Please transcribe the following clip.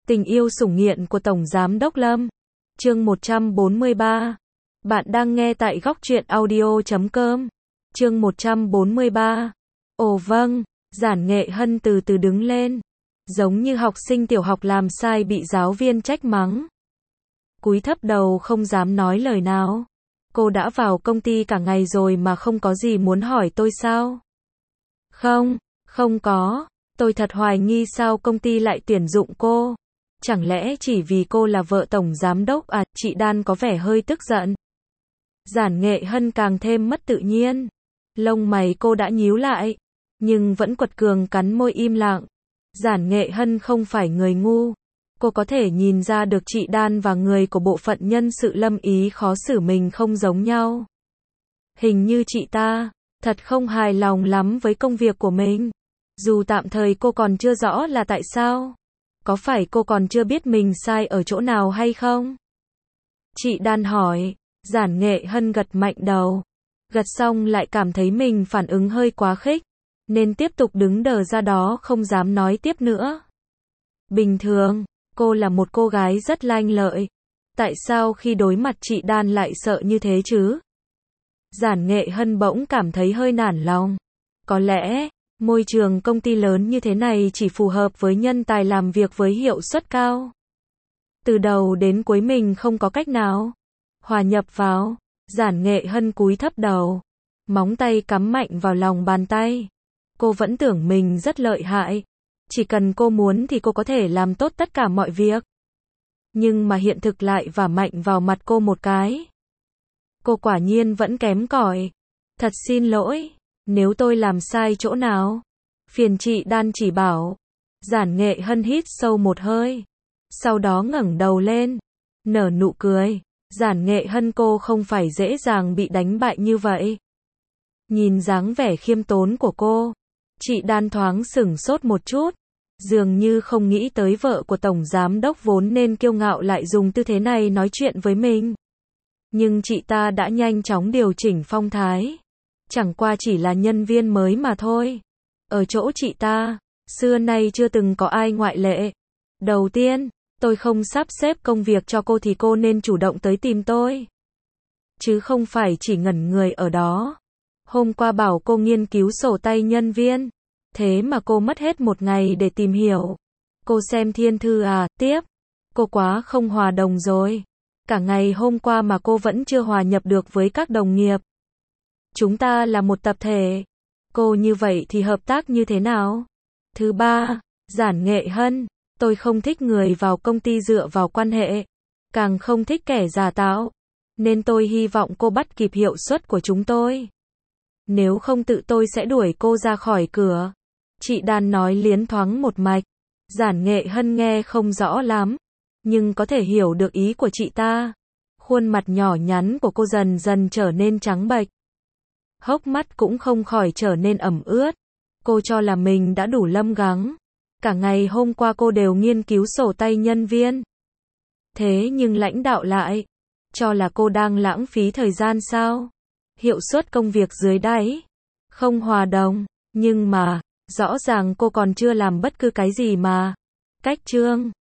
Tình yêu sủng nghiện của Tổng Giám đốc Lâm. Chương 143. Bạn đang nghe tại góc truyện audio.com. Chương 143. Ồ vâng, Giản Nghệ Hân từ từ đứng lên. Giống như học sinh tiểu học làm sai bị giáo viên trách mắng. Cúi thấp đầu không dám nói lời nào. Cô đã vào công ty cả ngày rồi mà không có gì muốn hỏi tôi sao? Không có. Tôi thật hoài nghi sao công ty lại tuyển dụng cô. Chẳng lẽ chỉ vì cô là vợ tổng giám đốc à? Chị Đan có vẻ hơi tức giận. Giản Nghệ Hân càng thêm mất tự nhiên. Lông mày cô đã nhíu lại, nhưng vẫn quật cường cắn môi im lặng. Giản Nghệ Hân không phải người ngu. Cô có thể nhìn ra được chị Đan và người của bộ phận nhân sự Lâm ý khó xử mình không giống nhau. Hình như chị ta thật không hài lòng lắm với công việc của mình. Dù tạm thời cô còn chưa rõ là tại sao. Có phải cô còn chưa biết mình sai ở chỗ nào hay không? Chị Đan hỏi. Giản Nghệ Hân gật mạnh đầu. Gật xong lại cảm thấy mình phản ứng hơi quá khích, nên tiếp tục đứng đờ ra đó không dám nói tiếp nữa. Bình thường, cô là một cô gái rất lanh lợi. Tại sao khi đối mặt chị Đan lại sợ như thế chứ? Giản Nghệ Hân bỗng cảm thấy hơi nản lòng. Có lẽ, môi trường công ty lớn như thế này chỉ phù hợp với nhân tài làm việc với hiệu suất cao. Từ đầu đến cuối mình không có cách nào hòa nhập vào. Giản Nghệ Hân cúi thấp đầu, móng tay cắm mạnh vào lòng bàn tay. Cô vẫn tưởng mình rất lợi hại. Chỉ cần cô muốn thì cô có thể làm tốt tất cả mọi việc. Nhưng mà hiện thực lại vả mạnh vào mặt cô một cái. Cô quả nhiên vẫn kém cỏi. Thật xin lỗi, nếu tôi làm sai chỗ nào, phiền chị Đan chỉ bảo. Giản Nghệ Hân hít sâu một hơi, sau đó ngẩng đầu lên, nở nụ cười. Giản Nghệ Hân, cô không phải dễ dàng bị đánh bại như vậy. Nhìn dáng vẻ khiêm tốn của cô, chị Đan thoáng sửng sốt một chút, dường như không nghĩ tới vợ của tổng giám đốc vốn nên kiêu ngạo lại dùng tư thế này nói chuyện với mình. Nhưng chị ta đã nhanh chóng điều chỉnh phong thái. Chẳng qua chỉ là nhân viên mới mà thôi. Ở chỗ chị ta, xưa nay chưa từng có ai ngoại lệ. Đầu tiên, tôi không sắp xếp công việc cho cô thì cô nên chủ động tới tìm tôi. Chứ không phải chỉ ngẩn người ở đó. Hôm qua bảo cô nghiên cứu sổ tay nhân viên. Thế mà cô mất hết một ngày để tìm hiểu. Cô xem thiên thư à? Tiếp. Cô quá không hòa đồng rồi. Cả ngày hôm qua mà cô vẫn chưa hòa nhập được với các đồng nghiệp. Chúng ta là một tập thể. Cô như vậy thì hợp tác như thế nào? Thứ ba, Giản Nghệ Hân, tôi không thích người vào công ty dựa vào quan hệ. Càng không thích kẻ giả tạo. Nên tôi hy vọng cô bắt kịp hiệu suất của chúng tôi. Nếu không tự tôi sẽ đuổi cô ra khỏi cửa. Chị Đan nói liến thoáng một mạch. Giản Nghệ Hân nghe không rõ lắm, nhưng có thể hiểu được ý của chị ta. Khuôn mặt nhỏ nhắn của cô dần dần trở nên trắng bệch. Hốc mắt cũng không khỏi trở nên ẩm ướt. Cô cho là mình đã đủ lâm gắng. Cả ngày hôm qua cô đều nghiên cứu sổ tay nhân viên. Thế nhưng lãnh đạo lại cho là cô đang lãng phí thời gian sao? Hiệu suất công việc dưới đáy, không hòa đồng. Nhưng mà, rõ ràng cô còn chưa làm bất cứ cái gì mà. Cách chương